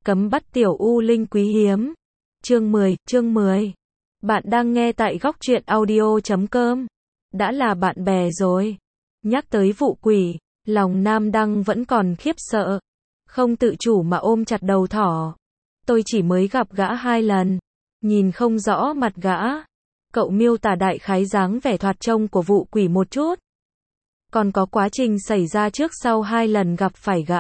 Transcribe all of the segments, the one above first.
Cấm bắt tiểu u linh quý hiếm. Chương 10. Bạn đang nghe tại góc truyện audio.com. Đã là bạn bè rồi. Nhắc tới vụ quỷ, lòng Nam Đăng vẫn còn khiếp sợ. Không tự chủ mà ôm chặt đầu thỏ. Tôi chỉ mới gặp gã 2 lần. Nhìn không rõ mặt gã. Cậu miêu tả đại khái dáng vẻ thoạt trông của vụ quỷ một chút. Còn có quá trình xảy ra trước sau 2 lần gặp phải gã.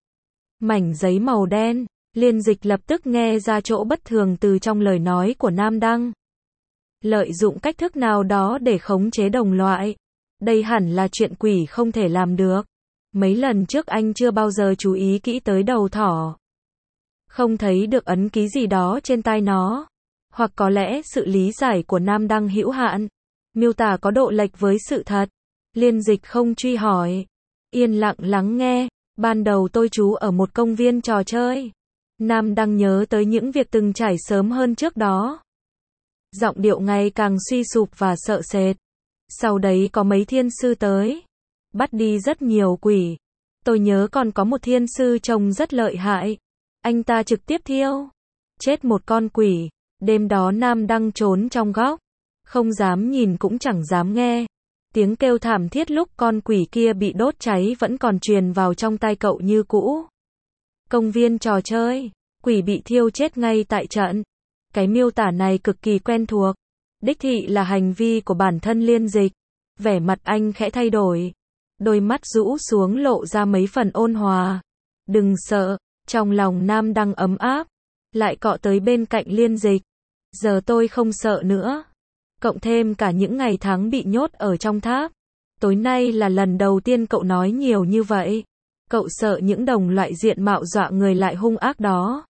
Mảnh giấy màu đen. Liên Dịch lập tức nghe ra chỗ bất thường từ trong lời nói của Nam Đăng. Lợi dụng cách thức nào đó để khống chế đồng loại. Đây hẳn là chuyện quỷ không thể làm được. Mấy lần trước anh chưa bao giờ chú ý kỹ tới đầu thỏ. Không thấy được ấn ký gì đó trên tai nó. Hoặc có lẽ sự lý giải của Nam Đăng hữu hạn. Miêu tả có độ lệch với sự thật. Liên Dịch không truy hỏi. Yên lặng lắng nghe. Ban đầu tôi trú ở một công viên trò chơi. Nam Đăng nhớ tới những việc từng trải sớm hơn trước đó. Giọng điệu ngày càng suy sụp và sợ sệt. Sau đấy có mấy thiên sư tới. Bắt đi rất nhiều quỷ. Tôi nhớ còn có một thiên sư trông rất lợi hại. Anh ta trực tiếp thiêu chết một con quỷ. Đêm đó Nam Đăng trốn trong góc. Không dám nhìn cũng chẳng dám nghe. Tiếng kêu thảm thiết lúc con quỷ kia bị đốt cháy vẫn còn truyền vào trong tai cậu như cũ. Công viên trò chơi, quỷ bị thiêu chết ngay tại trận. Cái miêu tả này cực kỳ quen thuộc. Đích thị là hành vi của bản thân Liên Dịch. Vẻ mặt anh khẽ thay đổi. Đôi mắt rũ xuống lộ ra mấy phần ôn hòa. Đừng sợ, trong lòng Nam Đăng ấm áp. Lại cọ tới bên cạnh Liên Dịch. Giờ tôi không sợ nữa. Cộng thêm cả những ngày tháng bị nhốt ở trong tháp. Tối nay là lần đầu tiên cậu nói nhiều như vậy. Cậu sợ những đồng loại diện mạo dọa người lại hung ác đó.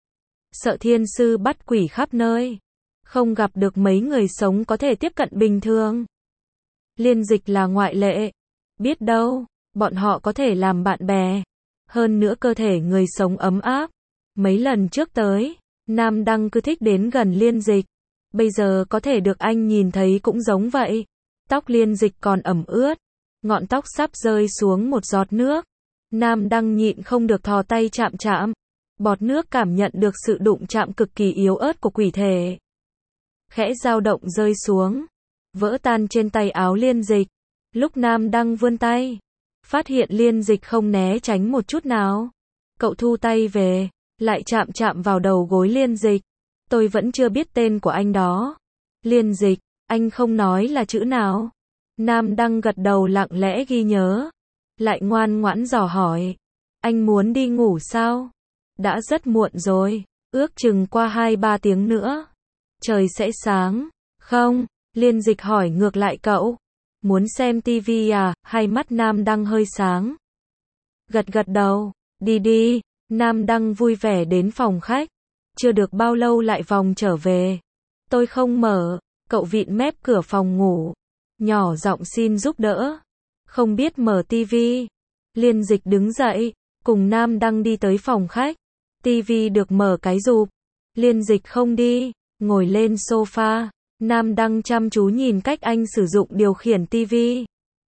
Sợ thiên sư bắt quỷ khắp nơi. Không gặp được mấy người sống có thể tiếp cận bình thường. Liên Dịch là ngoại lệ. Biết đâu, bọn họ có thể làm bạn bè. Hơn nữa cơ thể người sống ấm áp. Mấy lần trước tới, Nam Đăng cứ thích đến gần Liên Dịch. Bây giờ có thể được anh nhìn thấy cũng giống vậy. Tóc Liên Dịch còn ẩm ướt. Ngọn tóc sắp rơi xuống một giọt nước. Nam Đăng nhịn không được thò tay chạm chạm. Bọt nước cảm nhận được sự đụng chạm cực kỳ yếu ớt của quỷ thể. Khẽ dao động rơi xuống. Vỡ tan trên tay áo Liên Dịch. Lúc Nam Đăng vươn tay. Phát hiện Liên Dịch không né tránh một chút nào. Cậu thu tay về. Lại chạm chạm vào đầu gối Liên Dịch. Tôi vẫn chưa biết tên của anh đó. Liên Dịch, anh không nói là chữ nào. Nam Đăng gật đầu lặng lẽ ghi nhớ. Lại ngoan ngoãn dò hỏi. Anh muốn đi ngủ sao? Đã rất muộn rồi. Ước chừng qua 2-3 tiếng nữa. Trời sẽ sáng. Không, Liên Dịch hỏi ngược lại cậu. Muốn xem tivi à? Hai mắt Nam Đăng hơi sáng. Gật gật đầu. Đi đi. Nam Đăng vui vẻ đến phòng khách. Chưa được bao lâu lại vòng trở về. Tôi không mở. Cậu vịn mép cửa phòng ngủ. Nhỏ giọng xin giúp đỡ. Không biết mở tivi. Liên Dịch đứng dậy. Cùng Nam Đăng đi tới phòng khách. Tivi được mở cái rụp. Liên Dịch không đi. Ngồi lên sofa. Nam Đăng chăm chú nhìn cách anh sử dụng điều khiển tivi.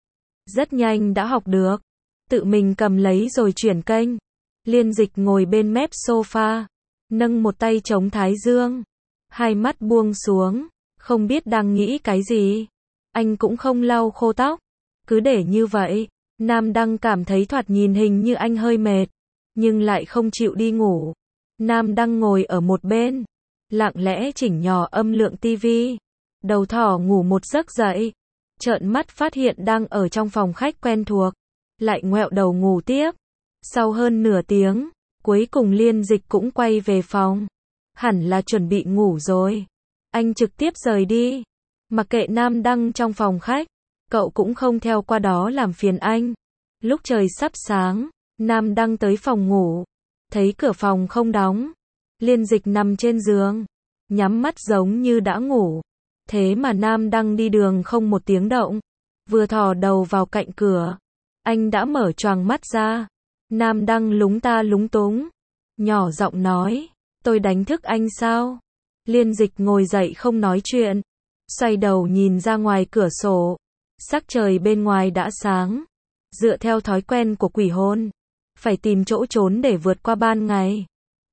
Rất nhanh đã học được. Tự mình cầm lấy rồi chuyển kênh. Liên Dịch ngồi bên mép sofa. Nâng một tay chống thái dương. Hai mắt buông xuống. Không biết đang nghĩ cái gì. Anh cũng không lau khô tóc. Cứ để như vậy. Nam Đăng cảm thấy thoạt nhìn hình như anh hơi mệt. Nhưng lại không chịu đi ngủ. Nam Đăng ngồi ở một bên. Lặng lẽ chỉnh nhỏ âm lượng tivi. Đầu thỏ ngủ một giấc dậy. Trợn mắt phát hiện đang ở trong phòng khách quen thuộc. Lại ngoẹo đầu ngủ tiếp. Sau hơn nửa tiếng. Cuối cùng Liên Dịch cũng quay về phòng. Hẳn là chuẩn bị ngủ rồi. Anh trực tiếp rời đi. Mặc kệ Nam Đăng trong phòng khách. Cậu cũng không theo qua đó làm phiền anh. Lúc trời sắp sáng. Nam Đăng tới phòng ngủ. Thấy cửa phòng không đóng. Liên Dịch nằm trên giường. Nhắm mắt giống như đã ngủ. Thế mà Nam Đăng đi đường không một tiếng động. Vừa thò đầu vào cạnh cửa. Anh đã mở choàng mắt ra. Nam Đăng lúng ta lúng túng. Nhỏ giọng nói. Tôi đánh thức anh sao? Liên Dịch ngồi dậy không nói chuyện. Xoay đầu nhìn ra ngoài cửa sổ. Sắc trời bên ngoài đã sáng. Dựa theo thói quen của quỷ hồn. Phải tìm chỗ trốn để vượt qua ban ngày.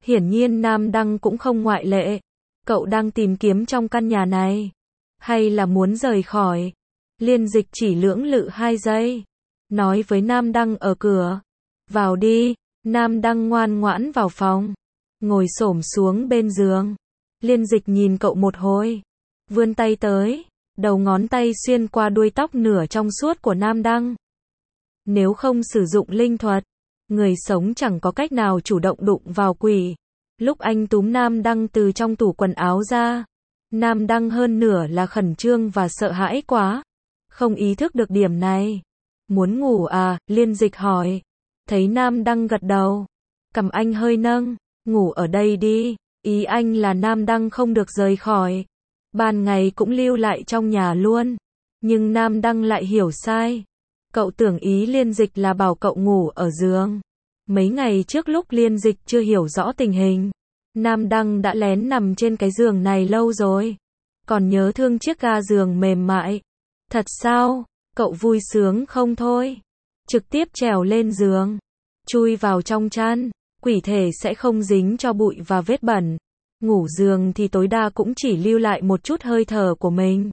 Hiển nhiên Nam Đăng cũng không ngoại lệ. Cậu đang tìm kiếm trong căn nhà này, hay là muốn rời khỏi? Liên Dịch chỉ lưỡng lự 2 giây, nói với Nam Đăng ở cửa. Vào đi. Nam Đăng ngoan ngoãn vào phòng, ngồi xổm xuống bên giường. Liên Dịch nhìn cậu một hồi, vươn tay tới, đầu ngón tay xuyên qua đuôi tóc nửa trong suốt của Nam Đăng. Nếu không sử dụng linh thuật, người sống chẳng có cách nào chủ động đụng vào quỷ. Lúc anh túm Nam Đăng từ trong tủ quần áo ra, Nam Đăng hơn nửa là khẩn trương và sợ hãi quá, không ý thức được điểm này. Muốn ngủ à? Liên Dịch hỏi. Thấy Nam Đăng gật đầu, cằm anh hơi nâng. Ngủ ở đây đi. Ý anh là Nam Đăng không được rời khỏi, ban ngày cũng lưu lại trong nhà luôn. Nhưng Nam Đăng lại hiểu sai. Cậu tưởng ý Liên Dịch là bảo cậu ngủ ở giường. Mấy ngày trước lúc Liên Dịch chưa hiểu rõ tình hình, Nam Đăng đã lén nằm trên cái giường này lâu rồi. Còn nhớ thương chiếc ga giường mềm mại. Thật sao? Cậu vui sướng không thôi. Trực tiếp trèo lên giường, chui vào trong chăn. Quỷ thể sẽ không dính cho bụi và vết bẩn. Ngủ giường thì tối đa cũng chỉ lưu lại một chút hơi thở của mình.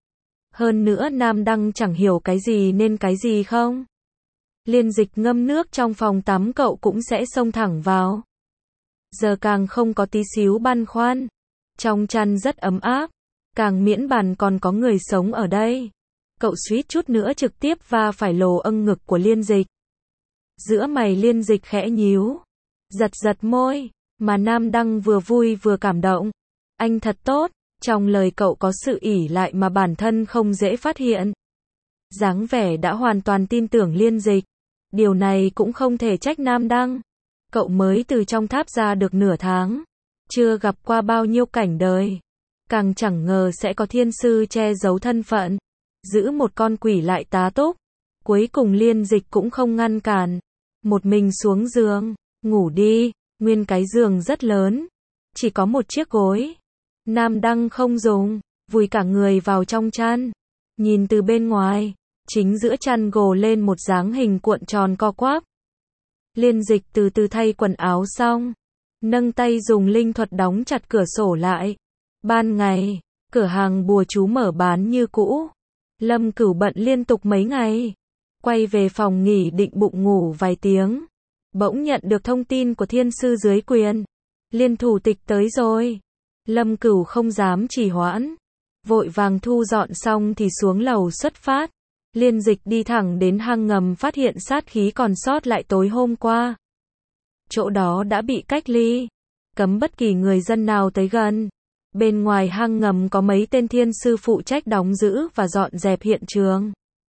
Hơn nữa Nam Đăng chẳng hiểu cái gì nên cái gì không. Liên Dịch ngâm nước trong phòng tắm cậu cũng sẽ xông thẳng vào. Giờ càng không có tí xíu băn khoăn. Trong chăn rất ấm áp, càng miễn bàn còn có người sống ở đây. Cậu suýt chút nữa trực tiếp va phải lồ âng ngực của Liên Dịch. Giữa mày Liên Dịch khẽ nhíu, giật giật môi, mà Nam Đăng vừa vui vừa cảm động. Anh thật tốt, trong lời cậu có sự ỷ lại mà bản thân không dễ phát hiện. Dáng vẻ đã hoàn toàn tin tưởng Liên Dịch. Điều này cũng không thể trách Nam Đăng. Cậu mới từ trong tháp ra được nửa tháng, chưa gặp qua bao nhiêu cảnh đời. Càng chẳng ngờ sẽ có thiên sư che giấu thân phận, giữ một con quỷ lại tá túc. Cuối cùng Liên Dịch cũng không ngăn cản, một mình xuống giường. Ngủ đi. Nguyên cái giường rất lớn, chỉ có một chiếc gối. Nam Đăng không dùng, vùi cả người vào trong chăn. Nhìn từ bên ngoài, chính giữa chăn gồ lên một dáng hình cuộn tròn co quắp. Liên Dịch từ từ thay quần áo xong, nâng tay dùng linh thuật đóng chặt cửa sổ lại. Ban ngày, cửa hàng bùa chú mở bán như cũ. Lâm Cửu bận liên tục mấy ngày, quay về phòng nghỉ định bụng ngủ vài tiếng. Bỗng nhận được thông tin của thiên sư dưới quyền. Liên thủ tịch tới rồi. Lâm Cửu không dám trì hoãn, vội vàng thu dọn xong thì xuống lầu xuất phát. Liên Dịch đi thẳng đến hang ngầm phát hiện sát khí còn sót lại tối hôm qua. Chỗ đó đã bị cách ly, cấm bất kỳ người dân nào tới gần. Bên ngoài hang ngầm có mấy tên thiên sư phụ trách đóng giữ và dọn dẹp hiện trường.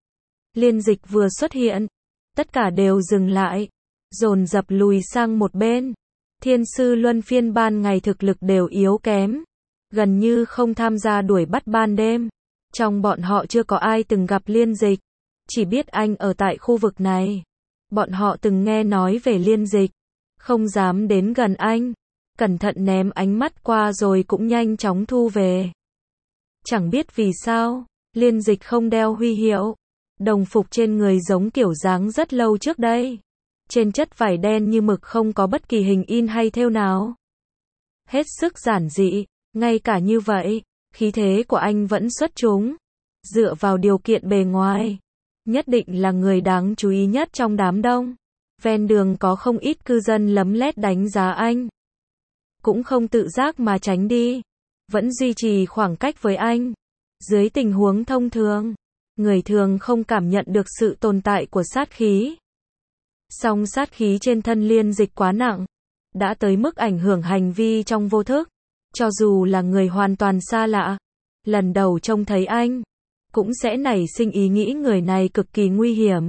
Liên Dịch vừa xuất hiện, tất cả đều dừng lại, dồn dập lùi sang một bên. Thiên sư luân phiên ban ngày thực lực đều yếu kém, gần như không tham gia đuổi bắt ban đêm. Trong bọn họ chưa có ai từng gặp Liên Dịch, chỉ biết anh ở tại khu vực này. Bọn họ từng nghe nói về Liên Dịch, không dám đến gần anh, cẩn thận ném ánh mắt qua rồi cũng nhanh chóng thu về. Chẳng biết vì sao, Liên Dịch không đeo huy hiệu, đồng phục trên người giống kiểu dáng rất lâu trước đây. Trên chất vải đen như mực không có bất kỳ hình in hay thêu nào. Hết sức giản dị, ngay cả như vậy, khí thế của anh vẫn xuất chúng. Dựa vào điều kiện bề ngoài, nhất định là người đáng chú ý nhất trong đám đông. Ven đường có không ít cư dân lấm lét đánh giá anh, cũng không tự giác mà tránh đi, vẫn duy trì khoảng cách với anh. Dưới tình huống thông thường, người thường không cảm nhận được sự tồn tại của sát khí. Song sát khí trên thân Liên Dịch quá nặng, đã tới mức ảnh hưởng hành vi trong vô thức. Cho dù là người hoàn toàn xa lạ, lần đầu trông thấy anh, cũng sẽ nảy sinh ý nghĩ người này cực kỳ nguy hiểm.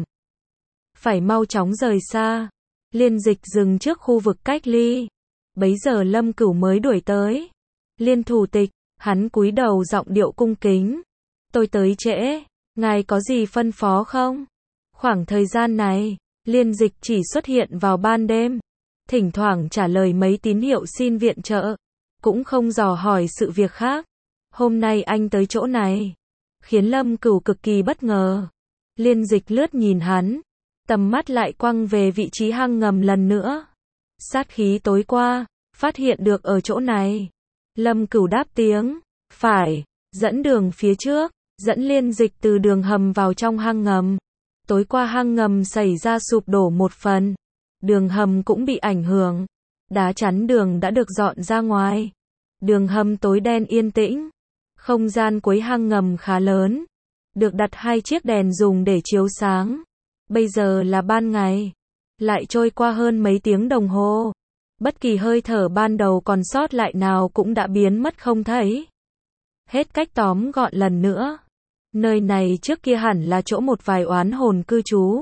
Phải mau chóng rời xa. Liên Dịch dừng trước khu vực cách ly. Bấy giờ Lâm Cửu mới đuổi tới. Liên thủ tịch, hắn cúi đầu giọng điệu cung kính. Tôi tới trễ, ngài có gì phân phó không? Khoảng thời gian này, Liên Dịch chỉ xuất hiện vào ban đêm, thỉnh thoảng trả lời mấy tín hiệu xin viện trợ, cũng không dò hỏi sự việc khác. Hôm nay anh tới chỗ này, khiến Lâm Cửu cực kỳ bất ngờ. Liên Dịch lướt nhìn hắn, tầm mắt lại quăng về vị trí hang ngầm lần nữa. Sát khí tối qua, phát hiện được ở chỗ này. Lâm Cửu đáp tiếng, phải, dẫn đường phía trước, dẫn Liên Dịch từ đường hầm vào trong hang ngầm. Tối qua hang ngầm xảy ra sụp đổ một phần, đường hầm cũng bị ảnh hưởng, đá chắn đường đã được dọn ra ngoài. Đường hầm tối đen yên tĩnh, không gian cuối hang ngầm khá lớn, được đặt 2 chiếc đèn dùng để chiếu sáng. Bây giờ là ban ngày, lại trôi qua hơn mấy tiếng đồng hồ. Bất kỳ hơi thở ban đầu còn sót lại nào cũng đã biến mất không thấy. Hết cách tóm gọn lần nữa. Nơi này trước kia hẳn là chỗ một vài oán hồn cư trú.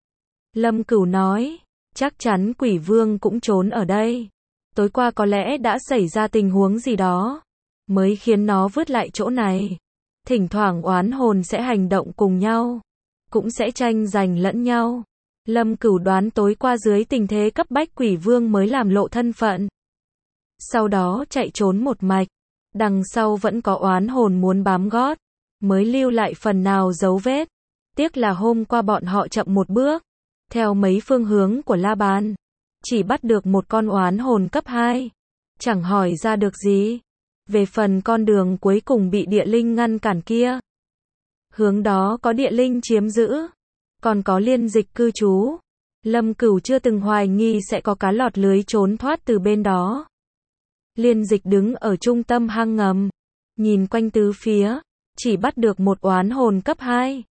Lâm Cửu nói, chắc chắn quỷ vương cũng trốn ở đây. Tối qua có lẽ đã xảy ra tình huống gì đó, mới khiến nó vứt lại chỗ này. Thỉnh thoảng oán hồn sẽ hành động cùng nhau, cũng sẽ tranh giành lẫn nhau. Lâm Cửu đoán tối qua dưới tình thế cấp bách quỷ vương mới làm lộ thân phận. Sau đó chạy trốn một mạch, đằng sau vẫn có oán hồn muốn bám gót, mới lưu lại phần nào dấu vết. Tiếc là hôm qua bọn họ chậm một bước, theo mấy phương hướng của La Bàn, chỉ bắt được một con oán hồn cấp 2, chẳng hỏi ra được gì. Về phần con đường cuối cùng bị địa linh ngăn cản kia, hướng đó có địa linh chiếm giữ, còn có Liên Dịch cư trú. Lâm Cửu chưa từng hoài nghi sẽ có cá lọt lưới trốn thoát từ bên đó. Liên Dịch đứng ở trung tâm hang ngầm, nhìn quanh tứ phía, chỉ bắt được một oán hồn cấp 2.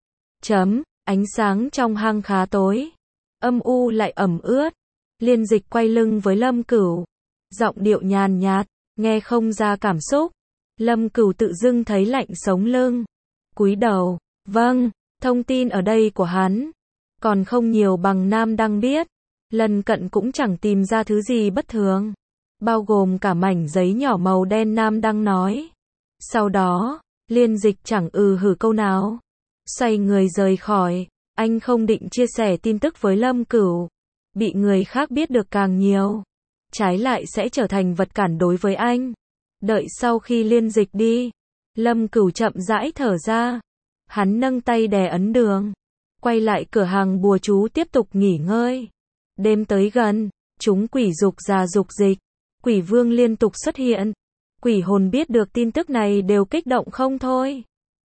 Ánh sáng trong hang khá tối, âm u lại ẩm ướt. Liên Dịch quay lưng với Lâm Cửu, giọng điệu nhàn nhạt, nghe không ra cảm xúc. Lâm Cửu tự dưng thấy lạnh sống lưng, cúi đầu, vâng, thông tin ở đây của hắn còn không nhiều bằng Nam Đăng biết, lần cận cũng chẳng tìm ra thứ gì bất thường, bao gồm cả mảnh giấy nhỏ màu đen Nam Đăng nói. Sau đó, Liên Dịch chẳng hử câu nào, xoay người rời khỏi. Anh không định chia sẻ tin tức với Lâm Cửu, bị người khác biết được càng nhiều, trái lại sẽ trở thành vật cản đối với anh. Đợi sau khi Liên Dịch đi, Lâm Cửu chậm rãi thở ra, hắn nâng tay đè ấn đường, quay lại cửa hàng bùa chú tiếp tục nghỉ ngơi. Đêm tới gần, chúng quỷ dục già dục dịch, quỷ vương liên tục xuất hiện. Quỷ hồn biết được tin tức này đều kích động không thôi,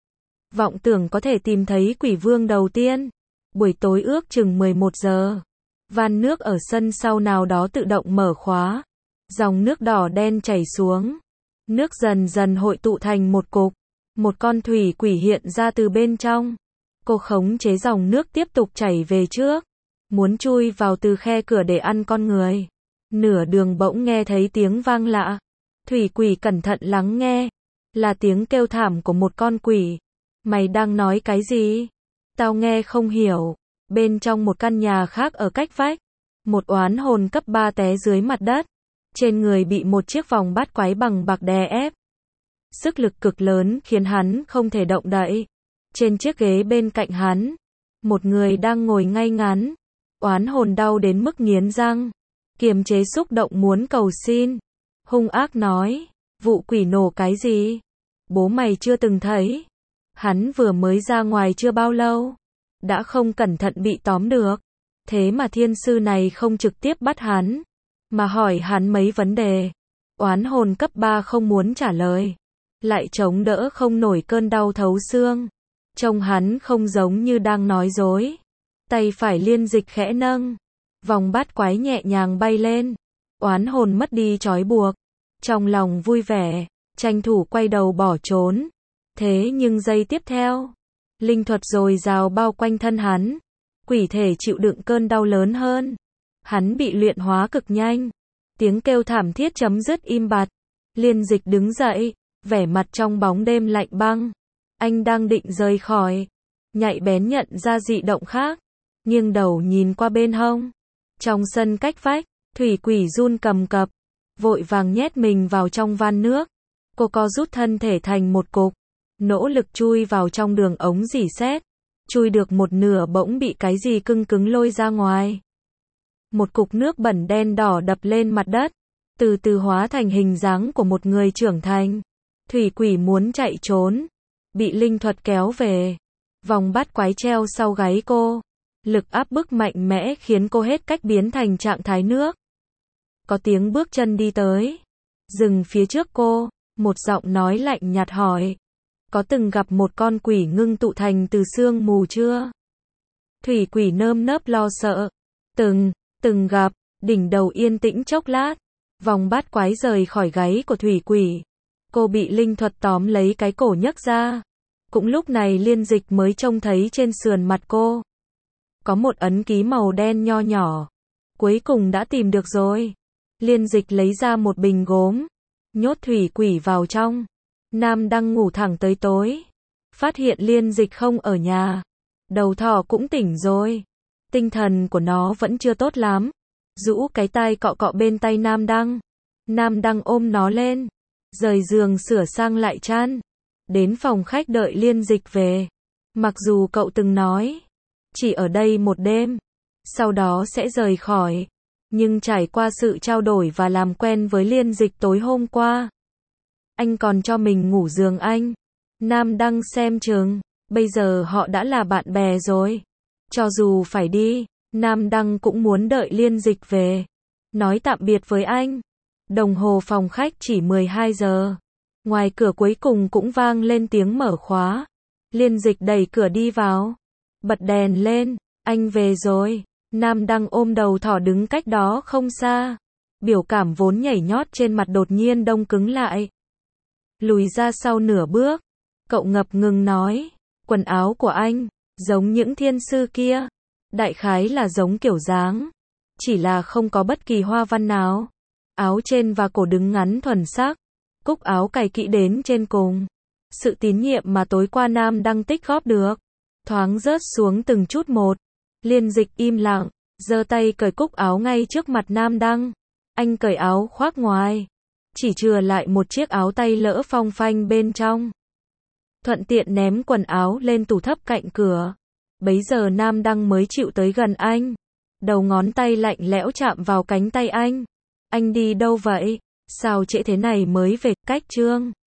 vọng tưởng có thể tìm thấy quỷ vương đầu tiên. Buổi tối ước chừng 11 giờ, van nước ở sân sau nào đó tự động mở khóa, dòng nước đỏ đen chảy xuống, nước dần dần hội tụ thành một cục. Một con thủy quỷ hiện ra từ bên trong. Cô khống chế dòng nước tiếp tục chảy về trước, muốn chui vào từ khe cửa để ăn con người. Nửa đường bỗng nghe thấy tiếng vang lạ. Thủy quỷ cẩn thận lắng nghe, là tiếng kêu thảm của một con quỷ. Mày đang nói cái gì? Tao nghe không hiểu. Bên trong một căn nhà khác ở cách vách, một oán hồn cấp 3 té dưới mặt đất, trên người bị một chiếc vòng bát quái bằng bạc đè ép. Sức lực cực lớn khiến hắn không thể động đậy. Trên chiếc ghế bên cạnh hắn, một người đang ngồi ngay ngắn. Oán hồn đau đến mức nghiến răng, kiềm chế xúc động muốn cầu xin, hung ác nói, vụ quỷ nổ cái gì? Bố mày chưa từng thấy. Hắn vừa mới ra ngoài chưa bao lâu, đã không cẩn thận bị tóm được. Thế mà thiên sư này không trực tiếp bắt hắn, mà hỏi hắn mấy vấn đề. Oán hồn cấp 3 không muốn trả lời, lại chống đỡ không nổi cơn đau thấu xương. Trông hắn không giống như đang nói dối. Tay phải Liên Dịch khẽ nâng, vòng bát quái nhẹ nhàng bay lên. Oán hồn mất đi trói buộc, trong lòng vui vẻ, tranh thủ quay đầu bỏ trốn. Thế nhưng giây tiếp theo, linh thuật dồi dào bao quanh thân hắn, quỷ thể chịu đựng cơn đau lớn hơn. Hắn bị luyện hóa cực nhanh. Tiếng kêu thảm thiết chấm dứt im bặt. Liên Dịch đứng dậy, vẻ mặt trong bóng đêm lạnh băng. Anh đang định rời khỏi, nhạy bén nhận ra dị động khác, nghiêng đầu nhìn qua bên hông. Trong sân cách vách, thủy quỷ run cầm cập, vội vàng nhét mình vào trong van nước. Cô co rút thân thể thành một cục, nỗ lực chui vào trong đường ống rỉ sét. Chui được một nửa bỗng bị cái gì cứng cứng lôi ra ngoài. Một cục nước bẩn đen đỏ đập lên mặt đất, từ từ hóa thành hình dáng của một người trưởng thành. Thủy quỷ muốn chạy trốn, bị linh thuật kéo về. Vòng bát quái treo sau gáy cô, lực áp bức mạnh mẽ khiến cô hết cách biến thành trạng thái nước. có tiếng bước chân đi tới. Dừng phía trước cô, một giọng nói lạnh nhạt hỏi. Có từng gặp một con quỷ ngưng tụ thành từ sương mù chưa? Thủy quỷ nơm nớp lo sợ. Từng gặp, đỉnh đầu yên tĩnh chốc lát. Vòng bát quái rời khỏi gáy của thủy quỷ. Cô bị linh thuật tóm lấy cái cổ nhấc ra. Cũng lúc này Liên Dịch mới trông thấy trên sườn mặt cô có một ấn ký màu đen nho nhỏ. Cuối cùng đã tìm được rồi. Liên Dịch lấy ra một bình gốm, nhốt thủy quỷ vào trong. Nam Đăng ngủ thẳng tới tối. Phát hiện Liên Dịch không ở nhà. Đầu thỏ cũng tỉnh rồi. Tinh thần của nó vẫn chưa tốt lắm. Rũ cái tai cọ cọ bên tay Nam Đăng. Nam Đăng ôm nó lên. Rời giường sửa sang lại chăn. Đến phòng khách đợi Liên Dịch về. Mặc dù cậu từng nói chỉ ở đây một đêm, sau đó sẽ rời khỏi. Nhưng trải qua sự trao đổi và làm quen với Liên Dịch tối hôm qua, anh còn cho mình ngủ giường anh. Nam Đăng xem chừng, bây giờ họ đã là bạn bè rồi. Cho dù phải đi, Nam Đăng cũng muốn đợi Liên Dịch về. Nói tạm biệt với anh. Đồng hồ phòng khách chỉ 12 giờ. Ngoài cửa cuối cùng cũng vang lên tiếng mở khóa. Liên Dịch đẩy cửa đi vào. Bật đèn lên. Anh về rồi. Nam Đăng ôm đầu thỏ đứng cách đó không xa. Biểu cảm vốn nhảy nhót trên mặt đột nhiên đông cứng lại. Lùi ra sau nửa bước. Cậu ngập ngừng nói. Quần áo của anh, giống những thiên sư kia. Đại khái là giống kiểu dáng. Chỉ là không có bất kỳ hoa văn nào. Áo trên và cổ đứng ngắn thuần sắc. Cúc áo cài kỹ đến trên cùng. Sự tín nhiệm mà tối qua Nam Đăng tích góp được thoáng rớt xuống từng chút một. Liên Dịch im lặng, giơ tay cởi cúc áo ngay trước mặt Nam Đăng. Anh cởi áo khoác ngoài, chỉ chừa lại một chiếc áo tay lỡ phong phanh bên trong. Thuận tiện ném quần áo lên tủ thấp cạnh cửa. Bấy giờ Nam Đăng mới chịu tới gần anh. Đầu ngón tay lạnh lẽo chạm vào cánh tay anh. Anh đi đâu vậy? Sao trễ thế này mới về? Cách Trương